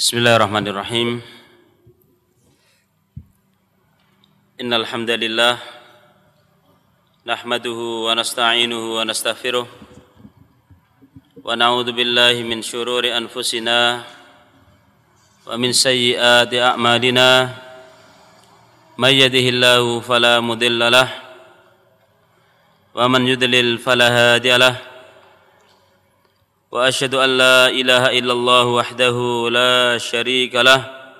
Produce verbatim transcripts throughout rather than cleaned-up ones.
Bismillahirrahmanirrahim. Innal hamdalillah nahmaduhu wa nasta'inuhu wa nastaghfiruh wa na'udzu billahi min syururi anfusina wa min sayyiati a'malina. May yahdihillahu fala mudilla lah wa man yudlil fala hadiya lah. Wa asyhadu an la ilaha illallah wahdahu la syarika lah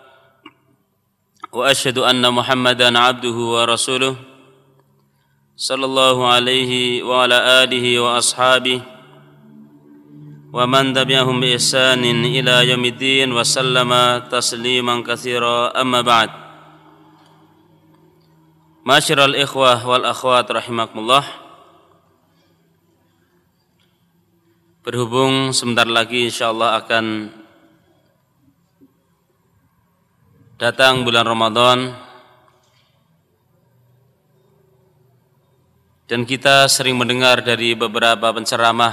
wa asyhadu anna Muhammadan abduhu wa rasuluh sallallahu alaihi wa ala alihi wa ashabihi wa man tabi'ahum bi ihsanin ila yaumiddin wa sallama tasliman katsira. Amma ba'd. Masyiral ikhwah wal akhwat rahimakumullah. Berhubung sebentar lagi insyaallah akan datang bulan Ramadan dan kita sering mendengar dari beberapa penceramah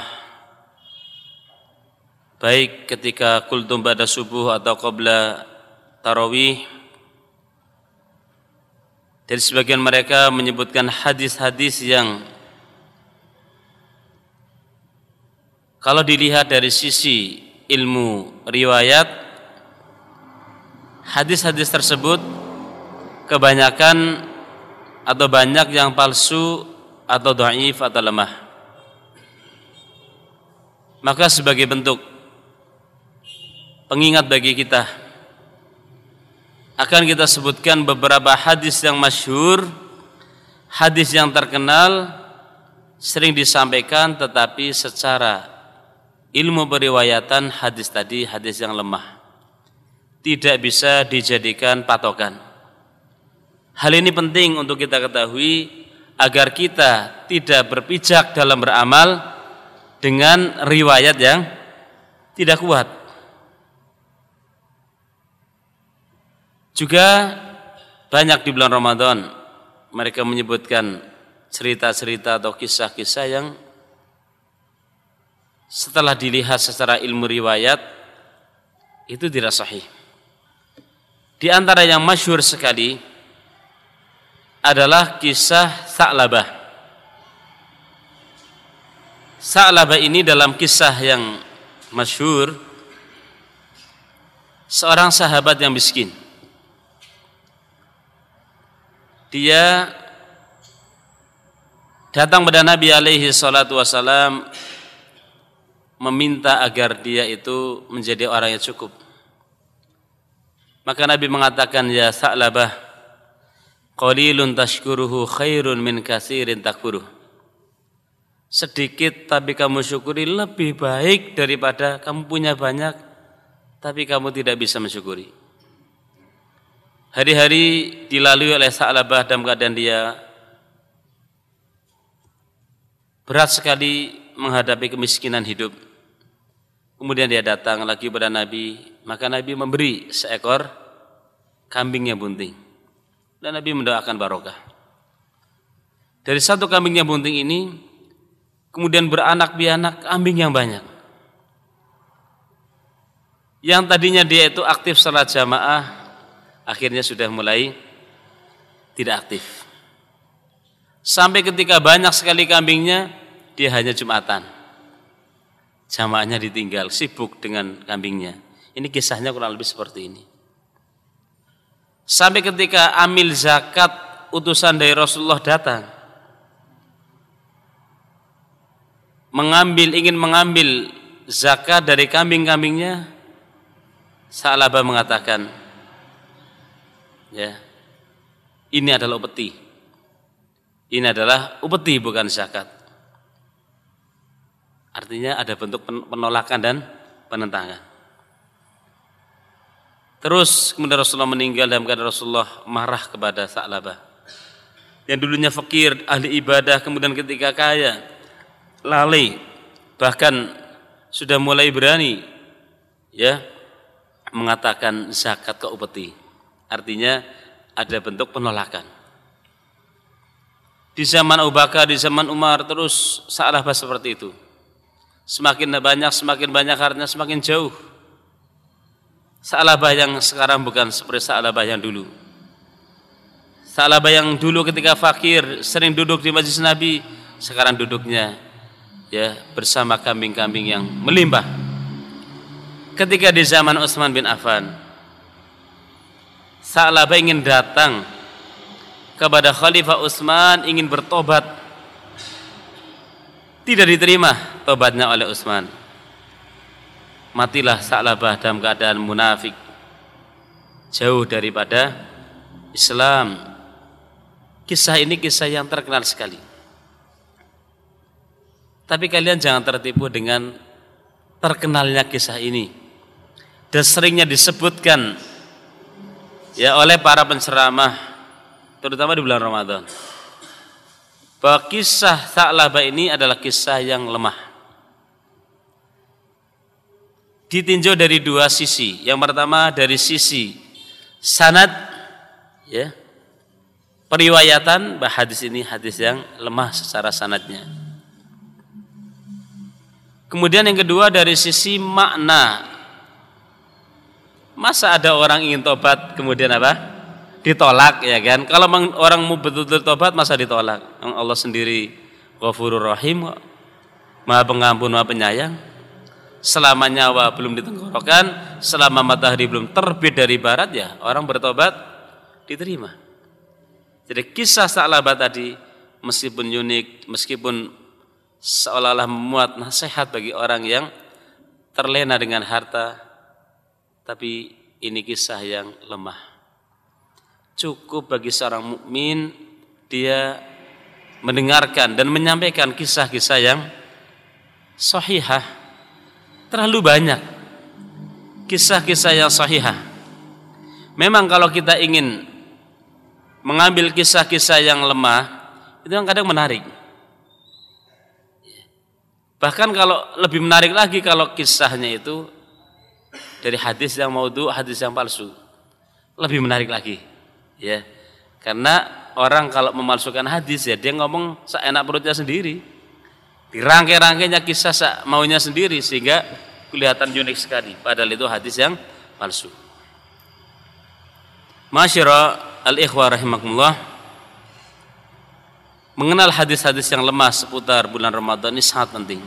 baik ketika kultum ba'da subuh atau qabla tarawih, dari sebagian mereka menyebutkan hadis-hadis yang kalau dilihat dari sisi ilmu riwayat, hadis-hadis tersebut kebanyakan atau banyak yang palsu atau dhaif atau lemah. Maka sebagai bentuk pengingat bagi kita, akan kita sebutkan beberapa hadis yang masyhur, hadis yang terkenal, sering disampaikan tetapi secara ilmu periwayatan hadis tadi hadis yang lemah, tidak bisa dijadikan patokan. Hal ini penting untuk kita ketahui agar kita tidak berpijak dalam beramal dengan riwayat yang tidak kuat. Juga banyak di bulan Ramadan mereka menyebutkan cerita-cerita atau kisah-kisah yang setelah dilihat secara ilmu riwayat itu tidak sahih. Di antara yang masyhur sekali adalah kisah Sa'labah. Sa'labah ini dalam kisah yang masyhur seorang sahabat yang miskin. Dia datang pada Nabi alaihi salatu wasalam meminta agar dia itu menjadi orang yang cukup. Maka Nabi mengatakan, ya Sa'labah, qalilun tashkuruhu khairun min katsirin takfuruh. Sedikit tapi kamu syukuri lebih baik daripada kamu punya banyak tapi kamu tidak bisa mensyukuri. Hari-hari dilalui oleh Sa'labah dalam keadaan dia berat sekali menghadapi kemiskinan hidup. Kemudian dia datang lagi kepada Nabi, maka Nabi memberi seekor kambing yang bunting. Dan Nabi mendoakan barokah. Dari satu kambing yang bunting ini, kemudian beranak pianak kambing yang banyak. Yang tadinya dia itu aktif salat jamaah, akhirnya sudah mulai tidak aktif. Sampai ketika banyak sekali kambingnya, dia hanya Jumatan. Jamaahnya ditinggal, sibuk dengan kambingnya. Ini kisahnya kurang lebih seperti ini. Sampai ketika amil zakat utusan dari Rasulullah datang, mengambil ingin mengambil zakat dari kambing-kambingnya, Sa'labah mengatakan, ya, ini adalah upeti. Ini adalah upeti bukan zakat. Artinya ada bentuk penolakan dan penentangan. Terus kemudian Rasulullah meninggal dalam keadaan Rasulullah marah kepada Sa'labah yang dulunya fakir, ahli ibadah, kemudian ketika kaya, lalai, bahkan sudah mulai berani ya mengatakan zakat ke upeti. Artinya ada bentuk penolakan. Di zaman Abu Bakar, di zaman Umar, terus Sa'labah seperti itu. Semakin banyak, semakin banyak hartanya, semakin jauh Sa'labah yang sekarang bukan seperti Sa'labah yang dulu. Sa'labah yang dulu ketika fakir sering duduk di majlis Nabi, sekarang duduknya ya bersama kambing-kambing yang melimpah. Ketika di zaman Utsman bin Affan, Sa'labah ingin datang kepada Khalifah Utsman, ingin bertobat. Tidak diterima tobatnya oleh Utsman. Matilah Sa'labah dalam keadaan munafik, jauh daripada Islam. Kisah ini kisah yang terkenal sekali. Tapi kalian jangan tertipu dengan terkenalnya kisah ini dan seringnya disebutkan ya oleh para penceramah, terutama di bulan Ramadan, bahwa kisah Sa'labah ini adalah kisah yang lemah. Ditinjau dari dua sisi. Yang pertama dari sisi sanad, ya, periwayatan, bahwa hadis ini hadis yang lemah secara sanadnya. Kemudian yang kedua dari sisi makna. Masa ada orang ingin tobat kemudian apa? Ditolak, ya kan? Kalau orang mau betul-betul tobat masa ditolak? Allah sendiri Ghafurur Rahim, Maha Pengampun, Maha Penyayang. Selama nyawa belum ditenggorokan, selama matahari belum terbit dari barat, ya orang bertobat diterima. Jadi kisah Sa'labah tadi meskipun unik, meskipun seolah-olah memuat nasihat bagi orang yang terlena dengan harta, tapi ini kisah yang lemah. Cukup bagi seorang mukmin dia mendengarkan dan menyampaikan kisah-kisah yang sahihah. Terlalu banyak kisah-kisah yang sahihah. Memang kalau kita ingin mengambil kisah-kisah yang lemah, itu yang kadang menarik. Bahkan kalau lebih menarik lagi kalau kisahnya itu dari hadis yang maudhu, hadis yang palsu, lebih menarik lagi, ya. Karena orang kalau memalsukan hadis, ya dia ngomong seenak perutnya sendiri, dirangkai-rangkainya kisah maunya sendiri sehingga kelihatan unik sekali. Padahal itu hadis yang palsu. Masyara al-ikhwah rahimakumullah, mengenal hadis-hadis yang lemah seputar bulan Ramadan ini sangat penting.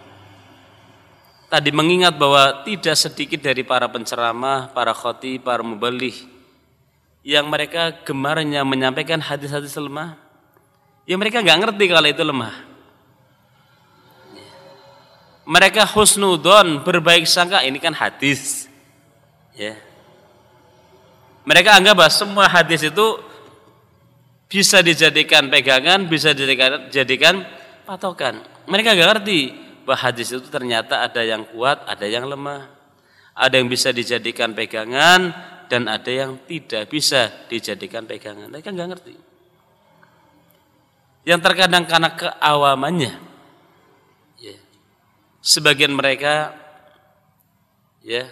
Tadi mengingat bahwa tidak sedikit dari para penceramah, para khatib, para muballigh yang mereka gemarnya menyampaikan hadis-hadis lemah, yang mereka nggak ngerti kalau itu lemah. Mereka husnudon, berbaik sangka, ini kan hadis, ya. Mereka anggap bahwa semua hadis itu bisa dijadikan pegangan, bisa dijadikan jadikan patokan. Mereka nggak ngerti bahwa hadis itu ternyata ada yang kuat, ada yang lemah, ada yang bisa dijadikan pegangan dan ada yang tidak bisa dijadikan pegangan. Mereka nggak ngerti. Yang terkadang karena keawamannya, ya, sebagian mereka, ya,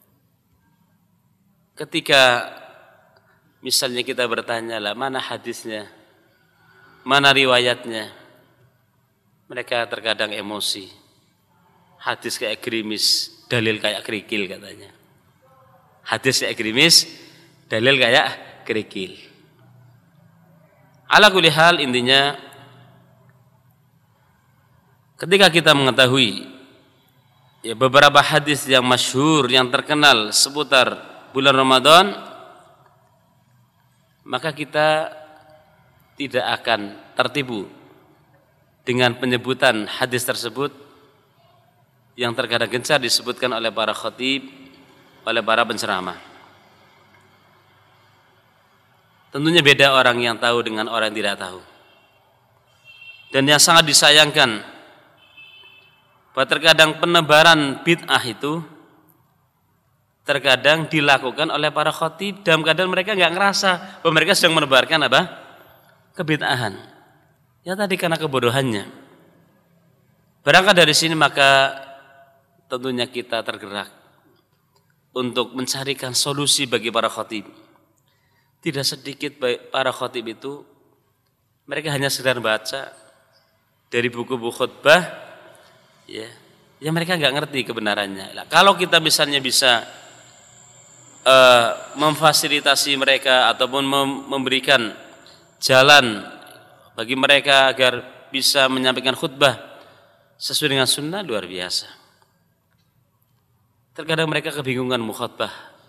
ketika misalnya kita bertanya lah mana hadisnya, mana riwayatnya, mereka terkadang emosi. Hadis kayak gerimis, dalil kayak kerikil katanya. Hadis kayak gerimis, dalil kayak kerikil. Ala kulli hal, intinya ketika kita mengetahui ya beberapa hadis yang masyhur, yang terkenal seputar bulan Ramadan, maka kita tidak akan tertipu dengan penyebutan hadis tersebut yang terkadang gencar disebutkan oleh para khatib, oleh para penceramah. Tentunya beda orang yang tahu dengan orang yang tidak tahu. Dan yang sangat disayangkan, bahwa terkadang penebaran bid'ah itu terkadang dilakukan oleh para khatib dalam keadaan mereka nggak ngerasa bahwa mereka sedang menebarkan apa? Kebid'ahan. Ya tadi karena kebodohannya. Berangkat dari sini maka tentunya kita tergerak untuk mencarikan solusi bagi para khatib. Tidak sedikit para khatib itu mereka hanya sekedar baca dari buku-buku khutbah, ya, ya mereka nggak ngerti kebenarannya. Nah, kalau kita misalnya bisa uh, memfasilitasi mereka ataupun mem- memberikan jalan bagi mereka agar bisa menyampaikan khutbah sesuai dengan sunnah luar biasa. Terkadang mereka kebingungan mau khutbah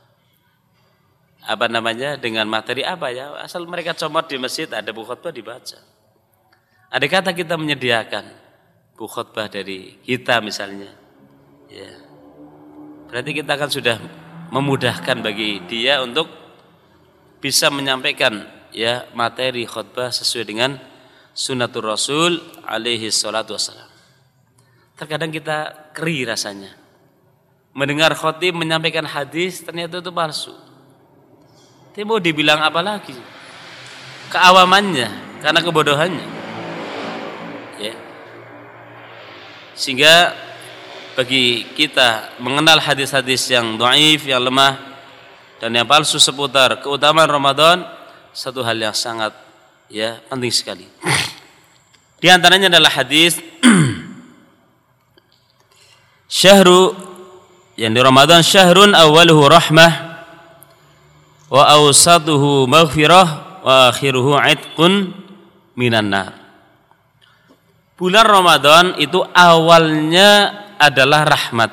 apa namanya dengan materi apa ya, asal mereka comot di masjid ada buku khutbah dibaca. Ada kata kita menyediakan buku khutbah dari kita misalnya, ya berarti kita kan sudah memudahkan bagi dia untuk bisa menyampaikan ya materi khutbah sesuai dengan sunnatul Rasul alaihi salatu wassalam. Terkadang kita keri rasanya mendengar khotib menyampaikan hadis ternyata itu palsu. Dia mau dibilang apa lagi? Keawamannya, karena kebodohannya. Ya. Sehingga bagi kita mengenal hadis-hadis yang dhaif, yang lemah dan yang palsu seputar keutamaan Ramadan, satu hal yang sangat ya penting sekali. Di antaranya adalah hadis syahru yang di Ramadan syahrun awwaluhu rahmah wa awsatuhu maghfirah wa akhiruhu itqun minan nar. Bulan Ramadan itu awalnya adalah rahmat,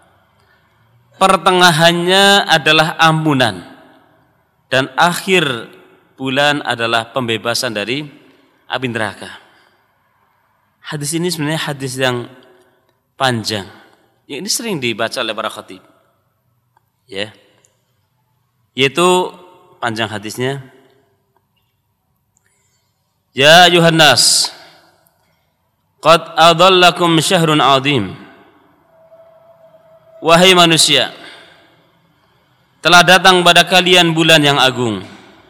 pertengahannya adalah ampunan, dan akhir bulan adalah pembebasan dari api neraka. Hadis ini sebenarnya hadis yang panjang. Ya, ini sering dibaca oleh para khatib. Ya. Yaitu panjang hadisnya. Ya ayuhan nas, qad adallakum syahrun azim. Wahai manusia, telah datang pada kalian bulan yang agung.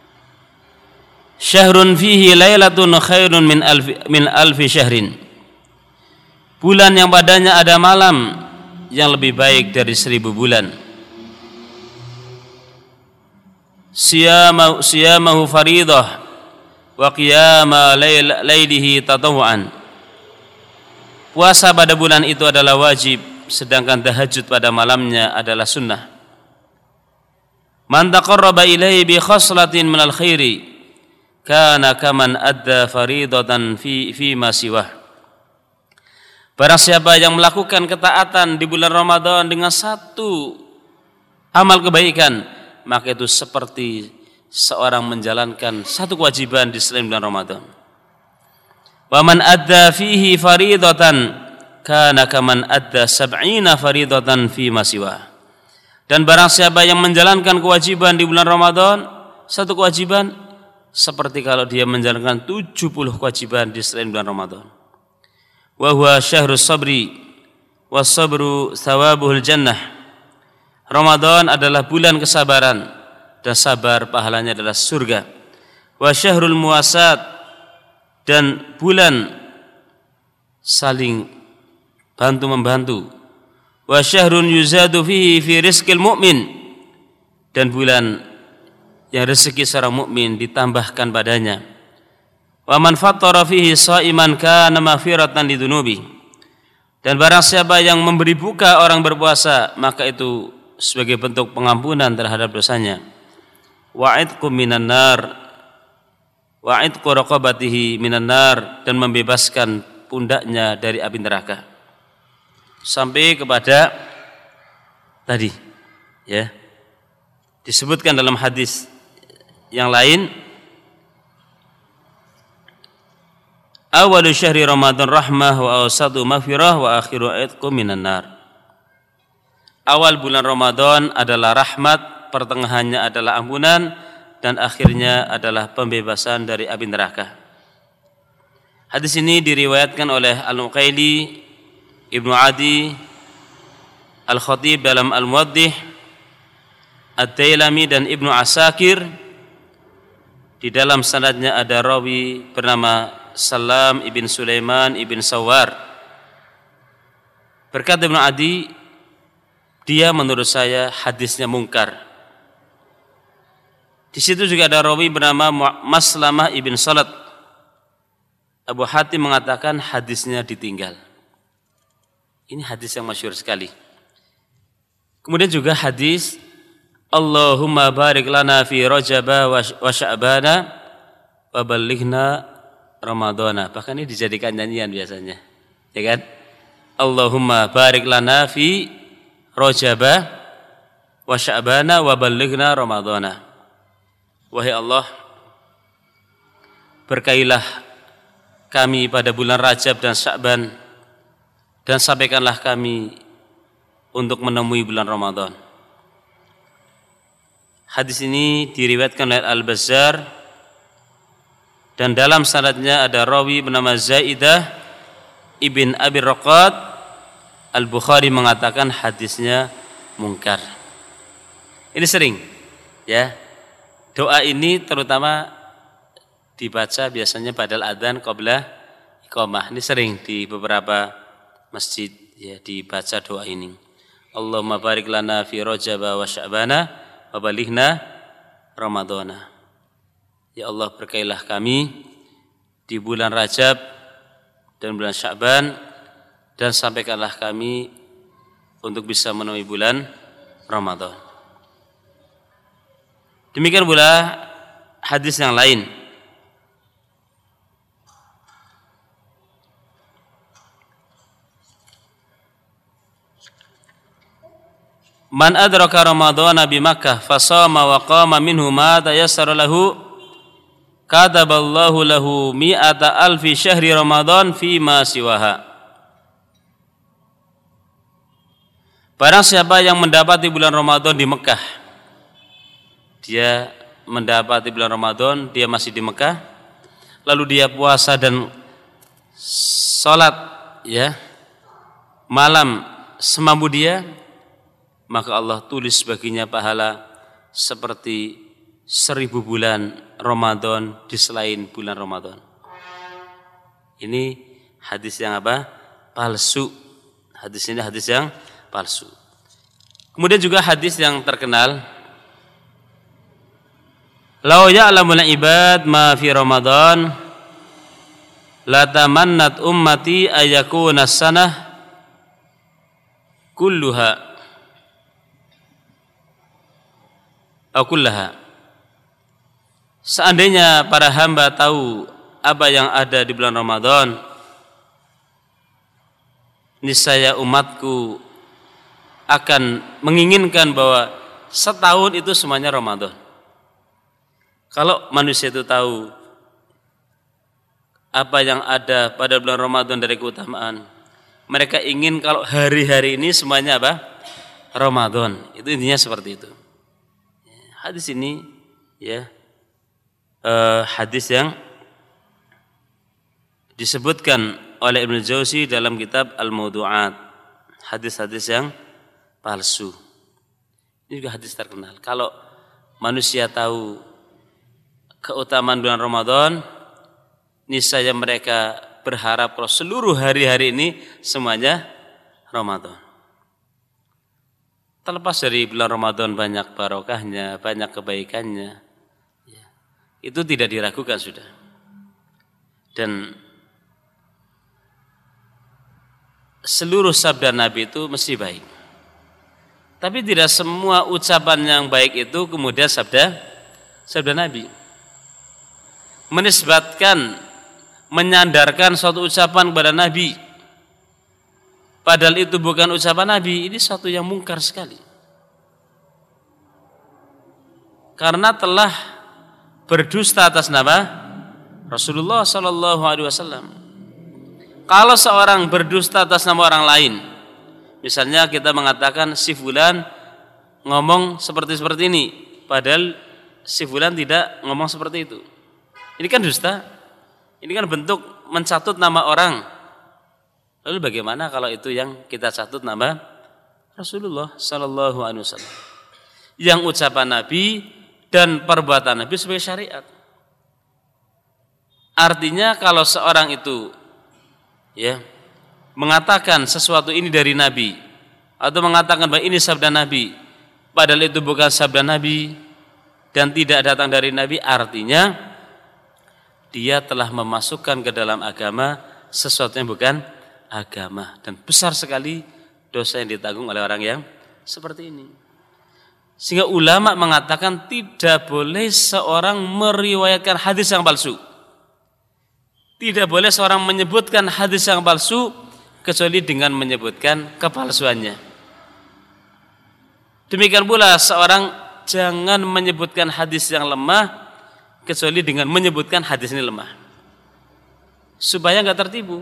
Syahrun fihi lailatun khairun min alfi min alfi syahrin. Bulan yang padanya ada malam yang lebih baik dari seribu bulan. Siyamahu siyamahu faridah wa qiyama lailihi tatawuan. Puasa pada bulan itu adalah wajib, sedangkan tahajud pada malamnya adalah sunnah. Man taqarraba ilaihi bi khaslatin minal khairi kana kaman adda faridatan fi fi ma siwah. Barang siapa yang melakukan ketaatan di bulan Ramadan dengan satu amal kebaikan, maka itu seperti seorang menjalankan satu kewajiban di selain bulan Ramadan. Wa man adda fihi faridatan kana kaman adda sab'ina faridatan fi ma siwa. Dan barang siapa yang menjalankan kewajiban di bulan Ramadan, satu kewajiban seperti kalau dia menjalankan tujuh puluh kewajiban di selain bulan Ramadan. Wa huwa syahrus sabri was sabru thawabuhul jannah. Ramadan adalah bulan kesabaran dan sabar pahalanya adalah surga. Wa syahrul muwasat, dan bulan saling bantu-membantu. Wa syahrun yuzadu fihi fi rizqil mu'min, dan bulan yang rezeki seorang mukmin ditambahkan padanya. Wa man fattara fihi sha'iman kana maghfiratan lidunubi, dan barang siapa yang memberi buka orang berpuasa, maka itu sebagai bentuk pengampunan terhadap dosanya. Wa'idqu minan nar, wa'idqu raqabatihi minan nar, dan membebaskan pundaknya dari api neraka. Sampai kepada tadi ya disebutkan dalam hadis yang lain, awalu syahri Ramadan rahmah wa awsatu maghfirah wa akhiru itqu minan nar. Awal bulan Ramadan adalah rahmat, pertengahannya adalah ampunan, dan akhirnya adalah pembebasan dari api neraka. Hadis ini diriwayatkan oleh Al-Uqaili, Ibnu Adi, Al-Khatib dalam Al-Muwaddih, Ad-Dailami, dan Ibnu Asakir. Di dalam sanadnya ada rawi bernama Salam ibn Sulaiman ibn Sawar. Berkata Ibnu Adi, dia menurut saya hadisnya mungkar. Di situ juga ada rawi bernama Maslamah ibn Salat. Abu Hatim mengatakan hadisnya ditinggal. Ini hadis yang masyhur sekali. Kemudian juga hadis Allahumma barik lana fi Rajaba wa Sya'bana wa ballighna Ramadhana. Bahkan ini dijadikan nyanyian biasanya, ya kan? Allahumma barik lana fi Rajaba wa Sya'bana wa ballighna Ramadhana. Wahai Allah, berkailah kami pada bulan Rajab dan Sya'ban, dan sampaikanlah kami untuk menemui bulan Ramadan. Hadis ini diriwayatkan oleh Al-Bazzar, dan dalam sanadnya ada rawi bernama Zaidah ibn Abi Raqad. Al-Bukhari mengatakan hadisnya mungkar. Ini sering, ya. Doa ini terutama dibaca biasanya badal adzan qabla iqamah. Ini sering di beberapa masjid, ya, dibaca doa ini. Allahumma barik lana fi Rajaba wa Sya'bana wa balighna Ramadhana. Ya Allah, berkailah kami di bulan Rajab dan bulan Sya'ban, dan sampaikanlah kami untuk bisa menemui bulan Ramadan. Demikian pula hadis yang lain. Man adraka Ramadhana bi Makkah fasama wa qama minhu ma tayassara lahu kataballahu lahu mi'ata alfi syahri Ramadan fi ma siwaha. Barang siapa yang mendapati bulan Ramadan di Mekah, dia mendapati bulan Ramadan, dia masih di Mekah, lalu dia puasa dan salat, ya, malam semampu dia, maka Allah tulis baginya pahala seperti seribu bulan Ramadan di selain bulan Ramadan. Ini hadis yang apa? Palsu. Hadis ini hadis yang palsu. Kemudian juga hadis yang terkenal, lau ya'lamul ibad ma fi Ramadan la tamannat ummati ayakuna sanah kulluha atau kullaha. Seandainya para hamba tahu apa yang ada di bulan Ramadan, niscaya umatku akan menginginkan bahwa setahun itu semuanya Ramadan. Kalau manusia itu tahu apa yang ada pada bulan Ramadan dari keutamaan, mereka ingin kalau hari-hari ini semuanya apa? Ramadan. Itu intinya seperti itu. Hadis ini, ya, eh, hadis yang disebutkan oleh Ibnu Jauzi dalam kitab Al-Mawdu'at, hadis-hadis yang palsu. Ini juga hadis terkenal. Kalau manusia tahu keutamaan bulan Ramadan, niscaya mereka berharap kalau seluruh hari-hari ini semuanya Ramadan. Terlepas dari bulan Ramadan banyak barokahnya, banyak kebaikannya, ya, itu tidak diragukan sudah. Dan seluruh sabda Nabi itu mesti baik. Tapi tidak semua ucapan yang baik itu kemudian sabda sabda Nabi. Menisbatkan, menyandarkan suatu ucapan kepada Nabi, padahal itu bukan ucapan Nabi, ini suatu yang mungkar sekali. Karena telah berdusta atas nama Rasulullah Sallallahu Alaihi Wasallam. Kalau seorang berdusta atas nama orang lain, misalnya kita mengatakan si fulan ngomong seperti seperti ini, padahal si fulan tidak ngomong seperti itu. Ini kan dusta. Ini kan bentuk mencatut nama orang. Lalu bagaimana kalau itu yang kita catut nama Rasulullah Sallallahu Alaihi Wasallam, yang ucapan Nabi dan perbuatan Nabi sebagai syariat? Artinya kalau seorang itu, ya, mengatakan sesuatu ini dari Nabi atau mengatakan bahwa ini sabda Nabi, padahal itu bukan sabda Nabi dan tidak datang dari Nabi, artinya dia telah memasukkan ke dalam agama sesuatu yang bukan agama, dan besar sekali dosa yang ditanggung oleh orang yang seperti ini. Sehingga ulama mengatakan tidak boleh seorang meriwayatkan hadis yang palsu. Tidak boleh seorang menyebutkan hadis yang palsu kecuali dengan menyebutkan kepalsuannya. Demikian pula seorang jangan menyebutkan hadis yang lemah kecuali dengan menyebutkan hadis ini lemah, supaya nggak tertipu.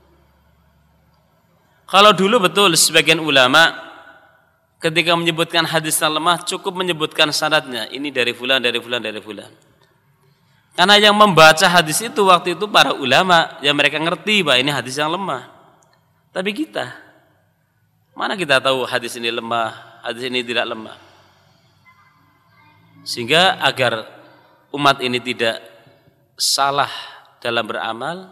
Kalau dulu betul sebagian ulama ketika menyebutkan hadis yang lemah cukup menyebutkan sanadnya, ini dari fulan, dari fulan, dari fulan. Karena yang membaca hadis itu waktu itu para ulama, yang mereka ngerti bahwa ini hadis yang lemah. Tapi kita, mana kita tahu hadis ini lemah, hadis ini tidak lemah. Sehingga agar umat ini tidak salah dalam beramal,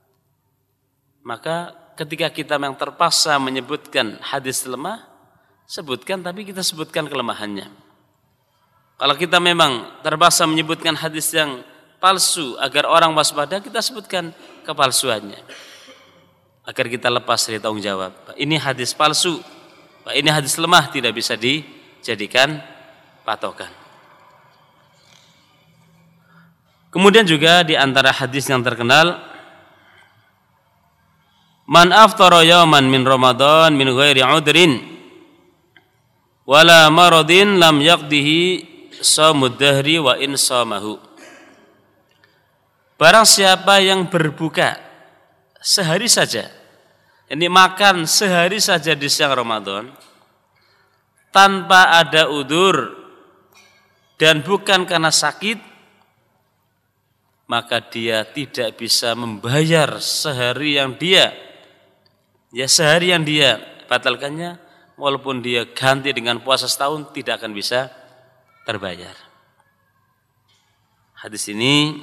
maka ketika kita memang terpaksa menyebutkan hadis lemah, sebutkan, tapi kita sebutkan kelemahannya. Kalau kita memang terpaksa menyebutkan hadis yang palsu agar orang waspada, kita sebutkan kepalsuannya, agar kita lepas dari tanggung jawab. Ini hadis palsu, ini hadis lemah, tidak bisa dijadikan patokan. Kemudian juga di antara hadis yang terkenal, man aftara yawman min Ramadan min ghairi udrin wala maradin lam yaqdihi shaumud dahri wa in shamahu. Barang siapa yang berbuka sehari saja, ini makan sehari saja di siang Ramadan tanpa ada udzur dan bukan karena sakit, maka dia tidak bisa membayar sehari yang dia ya sehari yang dia batalkannya, walaupun dia ganti dengan puasa setahun tidak akan bisa terbayar. Hadis ini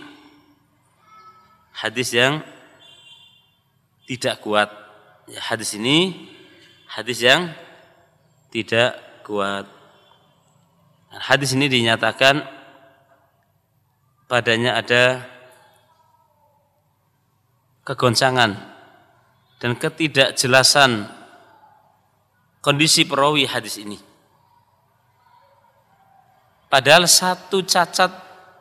hadis yang tidak kuat. Ya, hadis ini hadis yang tidak kuat. Hadis ini dinyatakan padanya ada kegoncangan dan ketidakjelasan kondisi perawi hadis ini. Padahal satu cacat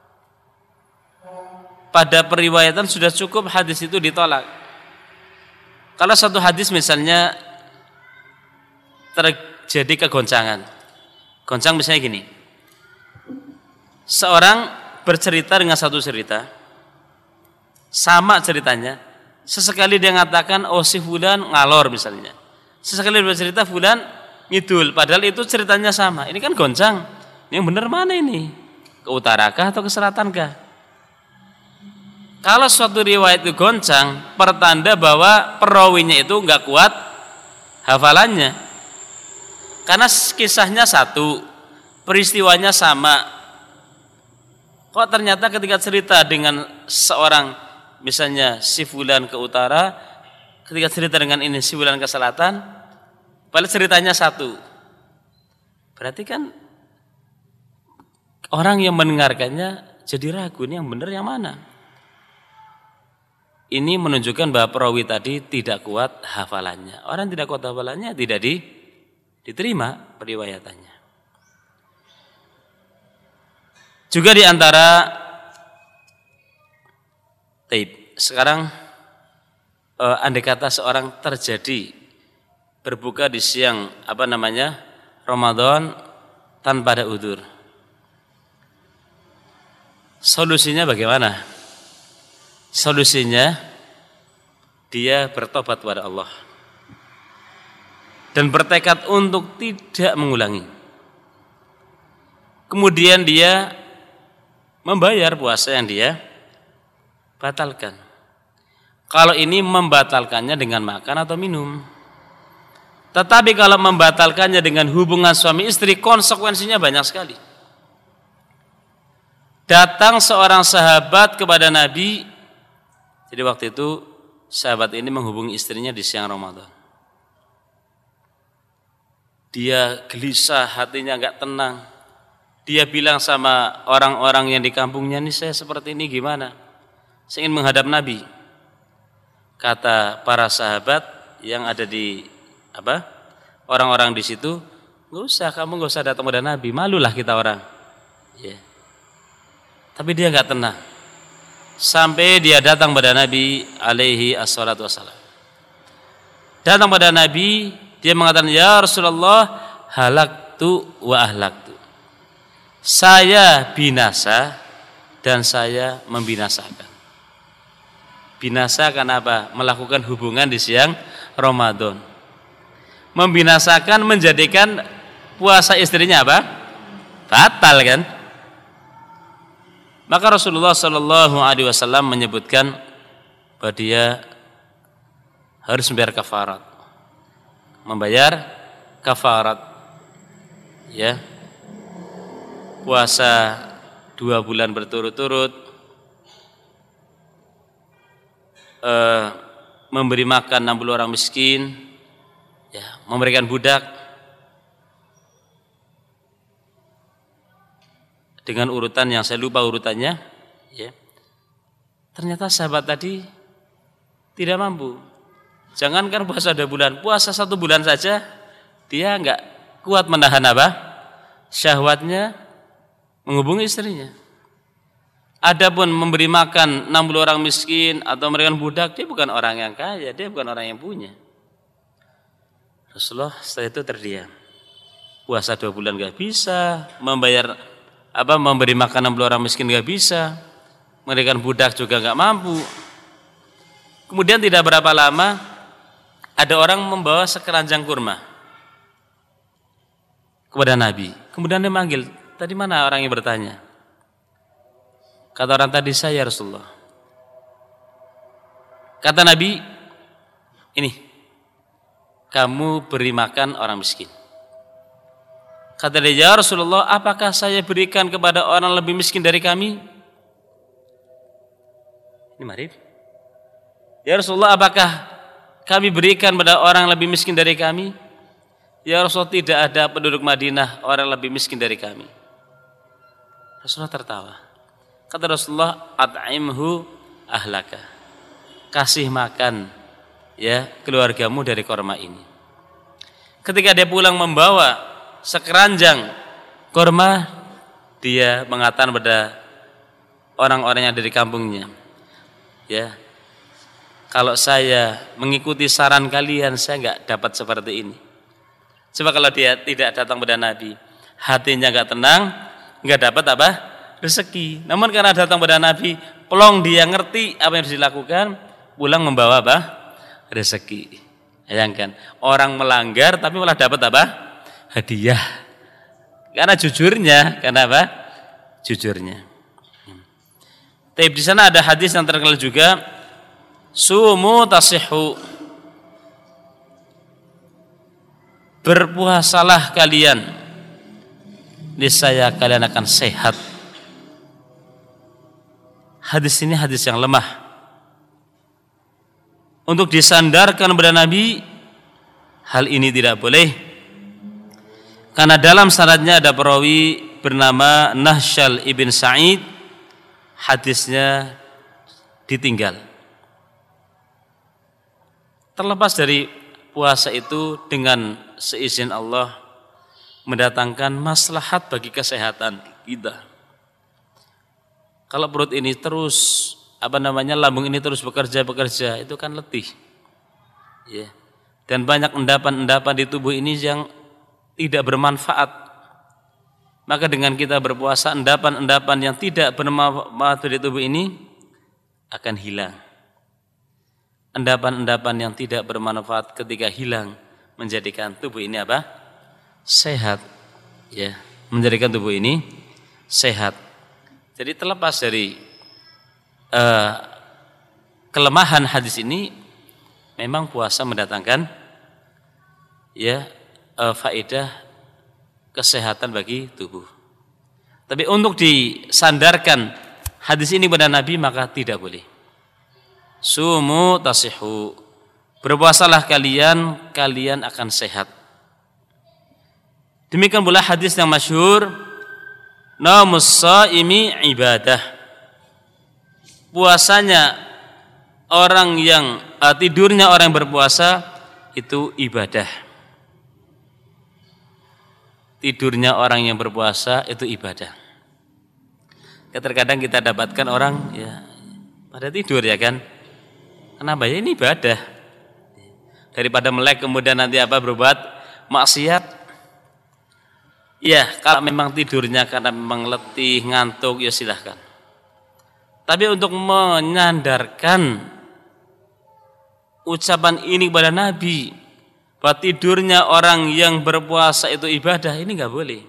pada periwayatan sudah cukup hadis itu ditolak. Kalau satu hadis misalnya terjadi kegoncangan, goncang misalnya gini, seorang bercerita dengan satu cerita, sama ceritanya, sesekali dia mengatakan oh si fulan ngalor misalnya, sesekali bercerita fulan ngidul, padahal itu ceritanya sama. Ini kan goncang. Yang benar mana ini? Ke utara kah atau ke selatan kah? Kalau suatu riwayat itu goncang, pertanda bahwa perawinya itu enggak kuat hafalannya. Karena kisahnya satu, peristiwanya sama. Kok ternyata ketika cerita dengan seorang, misalnya si fulan ke utara, ketika cerita dengan ini si fulan ke selatan, padahal ceritanya satu. Berarti kan orang yang mendengarkannya jadi ragu, ini yang benar yang mana? Ini menunjukkan bahwa perawi tadi tidak kuat hafalannya. Orang tidak kuat hafalannya tidak di, diterima periwayatannya. Juga di antara taib. Sekarang eh, andai kata seorang terjadi berbuka di siang apa namanya Ramadan tanpa ada udzur. Solusinya bagaimana? Solusinya dia bertobat kepada Allah dan bertekad untuk tidak mengulangi. Kemudian dia membayar puasa yang dia batalkan. Kalau ini membatalkannya dengan makan atau minum. Tetapi kalau membatalkannya dengan hubungan suami istri, konsekuensinya banyak sekali. Datang seorang sahabat kepada Nabi. Jadi waktu itu sahabat ini menghubungi istrinya di siang Ramadan. Dia gelisah, hatinya enggak tenang. Dia bilang sama orang-orang yang di kampungnya, "Nih saya seperti ini gimana? Saya ingin menghadap Nabi." Kata para sahabat yang ada di apa? Orang-orang di situ, Nggak usah, kamu nggak usah datang pada Nabi, malulah kita orang. Ya. Tapi dia nggak tenang. Sampai dia datang pada Nabi alaihi assalatu wassalam. Datang pada Nabi, dia mengatakan, ya Rasulullah, halaktu wa ahlaktu. Saya binasa dan saya membinasakan. Binasa karena apa? Melakukan hubungan di siang Ramadan. Membinasakan, menjadikan puasa istrinya apa? Batal kan? Maka Rasulullah Shallallahu Alaihi Wasallam menyebutkan bahwa dia harus membayar kafarat, membayar kafarat, ya, puasa dua bulan berturut-turut, eh, memberi makan enam puluh orang miskin, ya, memberikan budak dengan urutan yang saya lupa urutannya, ya. Ternyata sahabat tadi tidak mampu. Jangankan puasa dua bulan, puasa satu bulan saja dia enggak kuat menahan apa? Syahwatnya menghubungi istrinya. Adapun memberi makan enam puluh orang miskin atau memberikan budak, dia bukan orang yang kaya, dia bukan orang yang punya. Rasulullah setelah itu terdiam. Puasa dua bulan enggak bisa, membayar apa memberi makan enam puluh orang miskin enggak bisa, memberikan budak juga enggak mampu. Kemudian tidak berapa lama ada orang membawa sekeranjang kurma kepada Nabi. Kemudian dia manggil, tadi mana orang yang bertanya? Kata orang tadi, saya Rasulullah. Kata Nabi, ini kamu beri makan orang miskin. Kata dia, ya Rasulullah, apakah saya berikan kepada orang lebih miskin dari kami? Ini marif. Ya Rasulullah, apakah kami berikan pada orang lebih miskin dari kami? Ya Rasulullah, tidak ada penduduk Madinah orang lebih miskin dari kami. Rasulullah tertawa. Kata Rasulullah, at'imhu ahlaka. Kasih makan ya keluargamu dari korma ini. Ketika dia pulang membawa sekeranjang korma, dia mengatakan pada orang-orang yang ada di kampungnya, ya, kalau saya mengikuti saran kalian, saya enggak dapat seperti ini. Coba kalau dia tidak datang pada Nabi, hatinya enggak tenang, enggak dapat apa? Rezeki. Namun karena datang pada Nabi, pelong dia ngerti apa yang harus dilakukan, pulang membawa apa? Rezeki. Bayangkan, orang melanggar tapi malah dapat apa? Hadiah. Karena jujurnya, karena apa? Jujurnya. Tapi di sana ada hadis yang terkenal juga, sumu tasihhu, berpuasalah kalian, niscaya kalian akan sehat. Hadis ini hadis yang lemah. Untuk disandarkan kepada Nabi, hal ini tidak boleh, karena dalam sanadnya ada perawi bernama Nahsyal ibn Sa'id, hadisnya ditinggal. Terlepas dari puasa itu dengan seizin Allah mendatangkan maslahat bagi kesehatan kita. Kalau perut ini terus apa namanya lambung ini terus bekerja bekerja itu kan letih, ya. Dan banyak endapan-endapan di tubuh ini yang tidak bermanfaat. Maka dengan kita berpuasa, endapan-endapan yang tidak bermanfaat di tubuh ini akan hilang. Endapan-endapan yang tidak bermanfaat ketika hilang menjadikan tubuh ini apa? Sehat, ya, menjadikan tubuh ini sehat. Jadi terlepas dari uh, kelemahan hadis ini, memang puasa mendatangkan ya uh, faedah kesehatan bagi tubuh. Tapi untuk disandarkan hadis ini pada Nabi maka tidak boleh. Sumu tasihhu, berpuasalah kalian, kalian akan sehat. Demikian pula hadis yang masyhur, naumus shaimi ibadah. Puasanya orang yang uh, tidurnya orang yang berpuasa itu ibadah. tidurnya orang yang berpuasa itu ibadah. Terkadang kita dapatkan orang ya pada tidur ya kan. Kenapa ya ini ibadah? Daripada melek kemudian nanti apa berbuat maksiat. Ya, kalau memang tidurnya karena memang letih, ngantuk ya silahkan. Tapi untuk menyandarkan ucapan ini kepada Nabi bahwa tidurnya orang yang berpuasa itu ibadah, ini enggak boleh.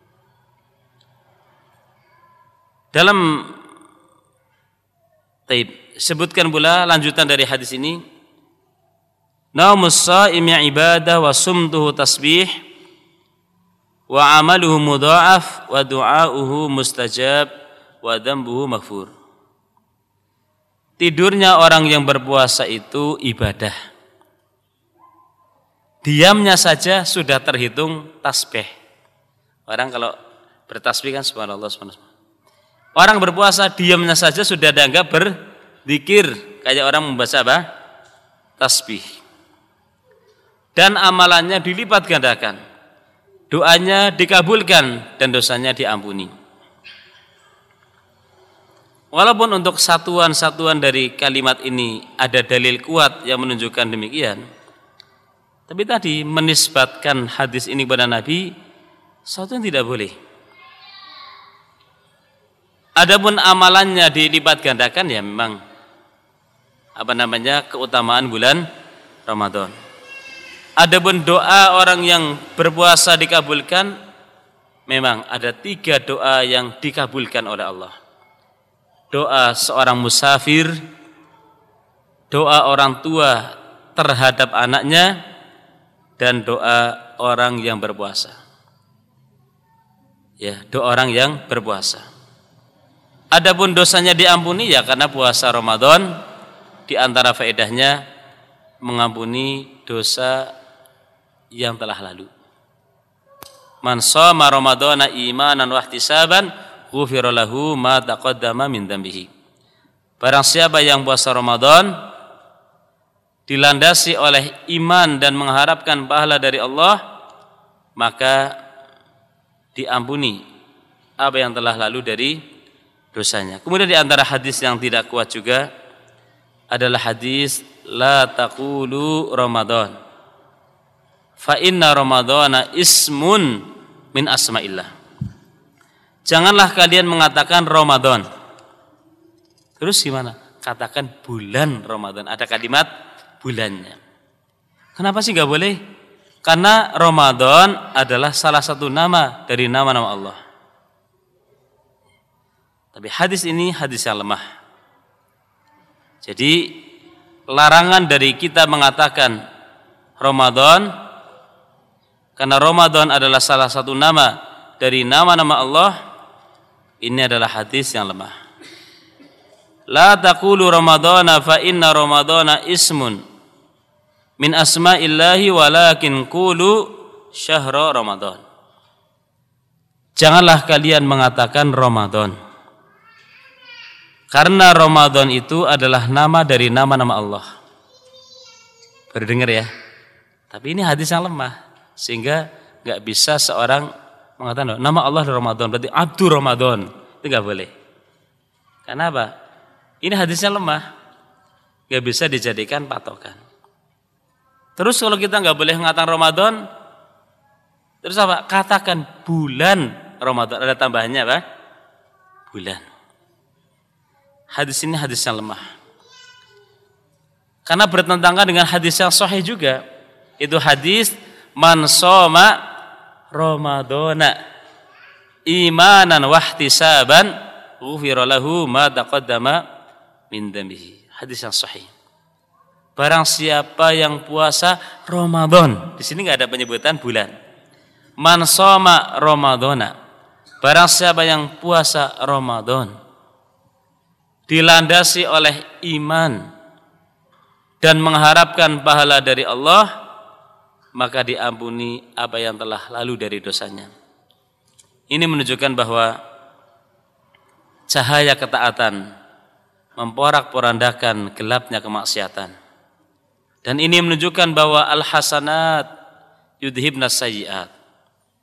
Dalam taib sebutkan pula lanjutan dari hadis ini, naumus shaimi ibadah wa sumtuhu tasbih wa amaluhu mudha'af wa du'auhu mustajab wa dzambuhu maghfur. Tidurnya orang yang berpuasa itu ibadah. Diamnya saja sudah terhitung tasbih. Orang kalau bertasbih kan subhanallah subhanallah. Orang berpuasa diamnya saja sudah dianggap berzikir, kayak orang membaca apa? Tasbih. Dan amalannya dilipat gandakan. Doanya dikabulkan dan dosanya diampuni. Walaupun untuk satuan-satuan dari kalimat ini ada dalil kuat yang menunjukkan demikian, tapi tadi menisbatkan hadis ini kepada Nabi satu yang tidak boleh. Adapun amalannya dilipat gandakan ya memang apa namanya keutamaan bulan Ramadan. Adapun doa orang yang berpuasa dikabulkan, memang ada tiga doa yang dikabulkan oleh Allah. Doa seorang musafir, doa orang tua terhadap anaknya, dan doa orang yang berpuasa. Ya, doa orang yang berpuasa. Adapun dosanya diampuni ya karena puasa Ramadan di antara faedahnya mengampuni dosa yang telah lalu. Man shoma ramadhana imanan wa ihtisaban ghufira lahu ma taqaddama min dzambihi. Barang siapa yang puasa Ramadan dilandasi oleh iman dan mengharapkan pahala dari Allah, maka diampuni apa yang telah lalu dari dosanya. Kemudian di antara hadis yang tidak kuat juga adalah hadis la taqulu Ramadan fa inna ramadhana ismun min asma'illah. Janganlah kalian mengatakan Ramadan. Terus gimana? Katakan bulan Ramadan. Ada kalimat bulannya. Kenapa sih enggak boleh? Karena Ramadan adalah salah satu nama dari nama-nama Allah. Tapi hadis ini hadis yang lemah. Jadi larangan dari kita mengatakan Ramadan karena Ramadan adalah salah satu nama dari nama-nama Allah, ini adalah hadis yang lemah. La taqulu Ramadana fa inna Ramadana ismun min asma'illahi walakin qulu syahra Ramadan. Janganlah kalian mengatakan Ramadan. Karena Ramadan itu adalah nama dari nama-nama Allah. Baru dengar ya. Tapi ini hadis yang lemah, sehingga nggak bisa seorang mengatakan nama Allah Ramadan berarti Abdur Ramadan, itu nggak boleh. Kenapa? Ini hadisnya lemah, nggak bisa dijadikan patokan. Terus kalau kita nggak boleh mengatakan Ramadan, terus apa? Katakan bulan Ramadan. Ada tambahannya apa? Bulan. Hadis ini hadis yang lemah. Karena bertentangan dengan hadis yang sahih juga. Itu hadis man shoma Ramadana imanan wa ihtisaban ghufira lahu ma taqaddama min dzambihi. Hadis yang sahih. Barang siapa yang puasa Ramadan, di sini enggak ada penyebutan bulan. Man shoma Ramadana. Barang siapa yang puasa Ramadan dilandasi oleh iman dan mengharapkan pahala dari Allah, maka diampuni apa yang telah lalu dari dosanya. Ini menunjukkan bahwa cahaya ketaatan memporak-porandakan gelapnya kemaksiatan. Dan ini menunjukkan bahwa al-hasanat yudhibnas sayyi'at.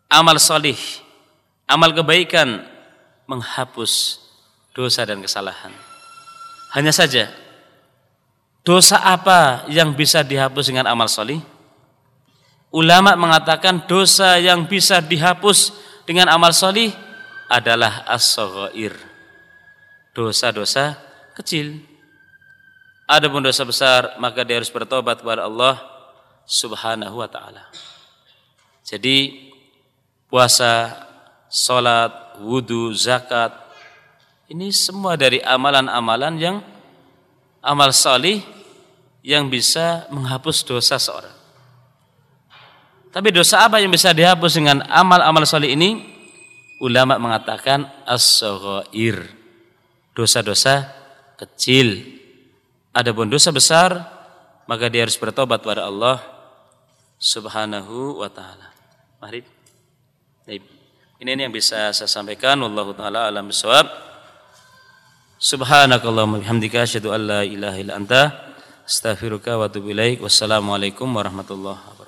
amal solih, amal kebaikan menghapus dosa dan kesalahan. Hanya saja, dosa apa yang bisa dihapus dengan amal solih? Ulama mengatakan dosa yang bisa dihapus dengan amal solih adalah as-saghair, dosa-dosa kecil. Adapun dosa besar maka dia harus bertobat kepada Allah Subhanahu wa ta'ala. Jadi puasa, sholat, wudu, zakat, ini semua dari amalan-amalan yang amal salih yang bisa menghapus dosa seorang. Tapi dosa apa yang bisa dihapus dengan amal-amal salih ini? Ulama mengatakan as-saghair, dosa-dosa kecil. Adapun dosa besar maka dia harus bertobat kepada Allah Subhanahu wa ta'ala. Mari. Ini yang bisa saya sampaikan. Wallahu ta'ala alam bisawab. Subhanakallahumma bihamdika asyhadu an la ilaha illa anta astaghfiruka wa atubu ilaik. Wassalamualaikum warahmatullahi wabarakatuh.